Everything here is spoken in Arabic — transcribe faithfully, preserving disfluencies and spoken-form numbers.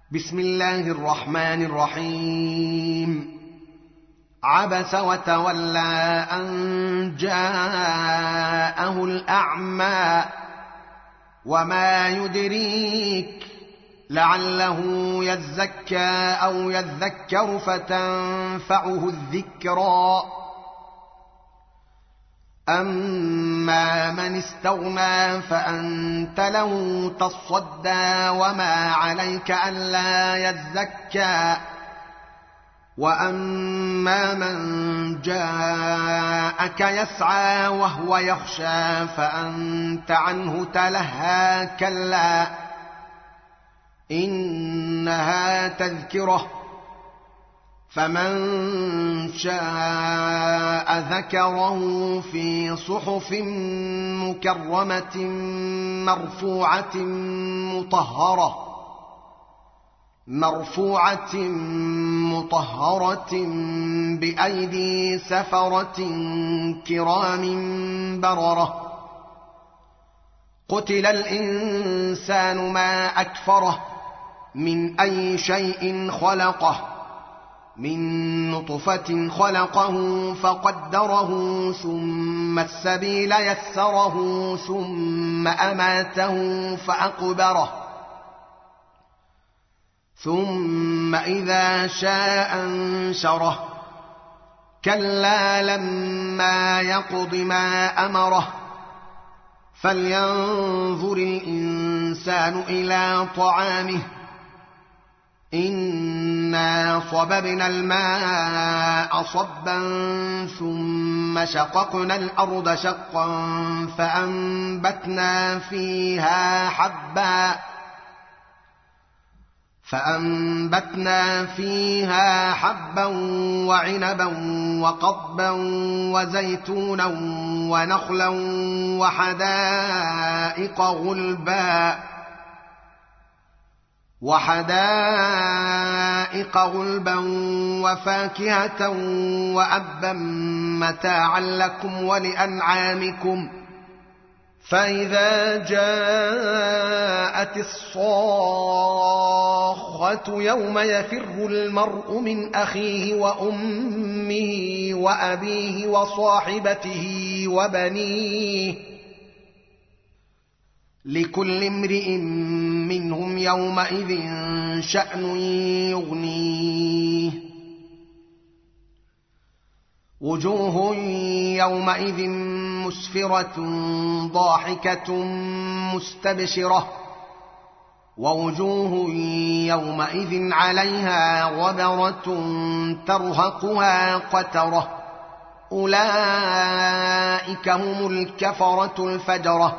بسم الله الرحمن الرحيم. عبس وتولى أن جاءه الأعمى وما يدريك لعله يزكى أو يذكر فتنفعه الذكرى. أما من استغنى فأنت له تصدى وما عليك ألا يزكى. وأما من جاءك يسعى وهو يخشى فأنت عنه تلهى. كلا إنها تذكرة فمن شاء ذكره في صحف مكرمة مرفوعة مطهرة مرفوعة مطهرة بأيدي سفرة كرام بررة. قتل الإنسان ما أكفره من أي شيء خلقه من نطفة خلقه فقدره ثم السبيل يسره ثم أماته فأقبره ثم إذا شاء أنشره. كلا لما يقض ما أمره فلينظر الإنسان إلى طعامه إنا صببنا الماء صبا ثم شققنا الأرض شقا فأنبتنا فيها حبا فأنبتنا فيها حبا وعنبا وقضبا وزيتونا ونخلا وحدائق غلبا وحدائق غلبا وفاكهة وأبا متاعا لكم ولأنعامكم. فإذا جاءت الصاخة يوم يفر المرء من أخيه وأمه وأبيه وصاحبته وبنيه لكل امرئ منهم يومئذ شأن يغنيه. وجوه يومئذ مسفرة ضاحكة مستبشرة ووجوه يومئذ عليها غبرة ترهقها قترة. أولئك هم الكفرة الفجرة.